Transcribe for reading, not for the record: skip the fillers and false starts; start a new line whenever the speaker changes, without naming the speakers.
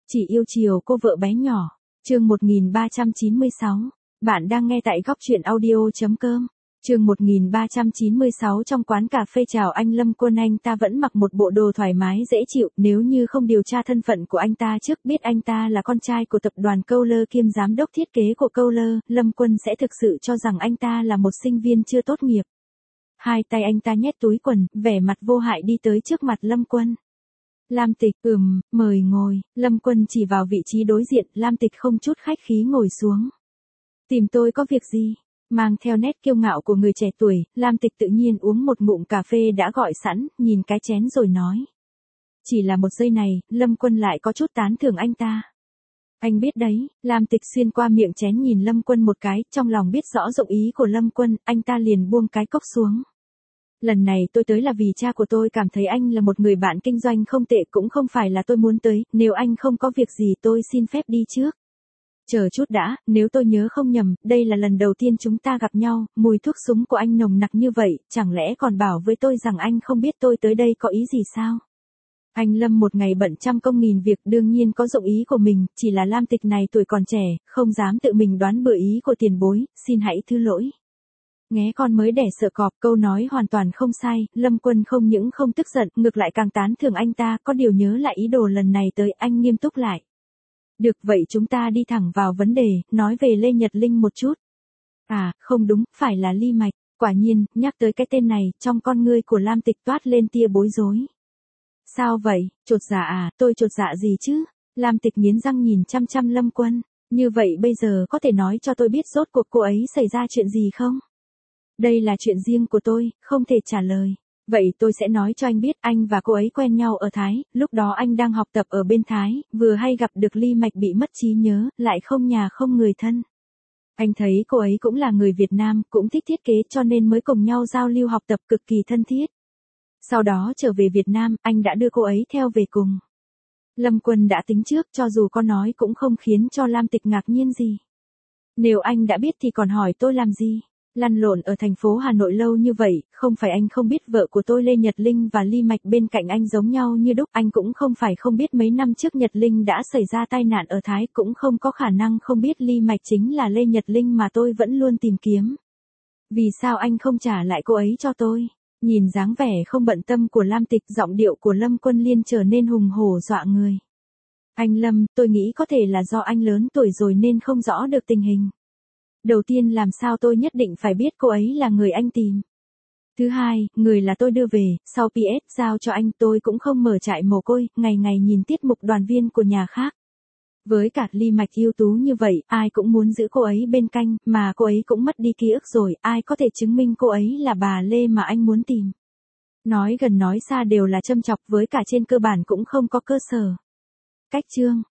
Chỉ yêu chiều cô vợ bé nhỏ. Chương 1396. Bạn đang nghe tại góc truyện audio.com. Chương 1396. Trong quán cà phê chào anh Lâm Quân, anh ta vẫn mặc một bộ đồ thoải mái dễ chịu, nếu như không điều tra thân phận của anh ta trước, biết anh ta là con trai của tập đoàn Kohler kiêm giám đốc thiết kế của Kohler, Lâm Quân sẽ thực sự cho rằng anh ta là một sinh viên chưa tốt nghiệp. Hai tay anh ta nhét túi quần, vẻ mặt vô hại đi tới trước mặt Lâm Quân. Lam Tịch, mời ngồi. Lâm Quân chỉ vào vị trí đối diện, Lam Tịch không chút khách khí ngồi xuống. Tìm tôi có việc gì? Mang theo nét kiêu ngạo của người trẻ tuổi, Lam Tịch tự nhiên uống một ngụm cà phê đã gọi sẵn, nhìn cái chén rồi nói. Chỉ là một giây này, Lâm Quân lại có chút tán thưởng anh ta. Anh biết đấy, Lam Tịch xuyên qua miệng chén nhìn Lâm Quân một cái, trong lòng biết rõ dụng ý của Lâm Quân, anh ta liền buông cái cốc xuống. Lần này tôi tới là vì cha của tôi cảm thấy anh là một người bạn kinh doanh không tệ, cũng không phải là tôi muốn tới, nếu anh không có việc gì tôi xin phép đi trước. Chờ chút đã, nếu tôi nhớ không nhầm, đây là lần đầu tiên chúng ta gặp nhau, mùi thuốc súng của anh nồng nặc như vậy, chẳng lẽ còn bảo với tôi rằng anh không biết tôi tới đây có ý gì sao? Anh Lâm một ngày bận trăm công nghìn việc, đương nhiên có dụng ý của mình, chỉ là Lam Tịch này tuổi còn trẻ, không dám tự mình đoán bừa ý của tiền bối, xin hãy thứ lỗi. Nghe con mới đẻ sợ cọp, câu nói hoàn toàn không sai, Lâm Quân không những không tức giận, ngược lại càng tán thưởng anh ta, có điều nhớ lại ý đồ lần này tới, anh nghiêm túc lại. Được, vậy chúng ta đi thẳng vào vấn đề, nói về Lê Nhật Linh một chút. À, không đúng, phải là Ly Mạch. Quả nhiên, nhắc tới cái tên này, trong con ngươi của Lam Tịch toát lên tia bối rối. Sao vậy, chột dạ à, tôi chột dạ gì chứ? Lam Tịch nghiến răng nhìn chăm chăm Lâm Quân. Như vậy bây giờ có thể nói cho tôi biết rốt cuộc cô ấy xảy ra chuyện gì không? Đây là chuyện riêng của tôi, không thể trả lời. Vậy tôi sẽ nói cho anh biết, anh và cô ấy quen nhau ở Thái, lúc đó anh đang học tập ở bên Thái, vừa hay gặp được Ly Mạch bị mất trí nhớ, lại không nhà không người thân. Anh thấy cô ấy cũng là người Việt Nam, cũng thích thiết kế cho nên mới cùng nhau giao lưu học tập cực kỳ thân thiết. Sau đó trở về Việt Nam, anh đã đưa cô ấy theo về cùng. Lâm Quân đã tính trước, cho dù có nói cũng không khiến cho Lam Tịch ngạc nhiên gì. Nếu anh đã biết thì còn hỏi tôi làm gì? Lăn lộn ở thành phố Hà Nội lâu như vậy, không phải anh không biết vợ của tôi Lê Nhật Linh và Ly Mạch bên cạnh anh giống nhau như đúc, anh cũng không phải không biết mấy năm trước Nhật Linh đã xảy ra tai nạn ở Thái, cũng không có khả năng không biết Ly Mạch chính là Lê Nhật Linh mà tôi vẫn luôn tìm kiếm. Vì sao anh không trả lại cô ấy cho tôi? Nhìn dáng vẻ không bận tâm của Lam Tịch, giọng điệu của Lâm Quân Liên trở nên hùng hổ dọa người. Anh Lâm, tôi nghĩ có thể là do anh lớn tuổi rồi nên không rõ được tình hình. Đầu tiên làm sao tôi nhất định phải biết cô ấy là người anh tìm. Thứ hai, người là tôi đưa về, sau PS giao cho anh, tôi cũng không mở trại mồ côi, ngày ngày nhìn tiết mục đoàn viên của nhà khác. Với cả Ly Mạch ưu tú như vậy, ai cũng muốn giữ cô ấy bên cạnh, mà cô ấy cũng mất đi ký ức rồi, ai có thể chứng minh cô ấy là bà Lê mà anh muốn tìm. Nói gần nói xa đều là châm chọc, với cả trên cơ bản cũng không có cơ sở. Cách chương,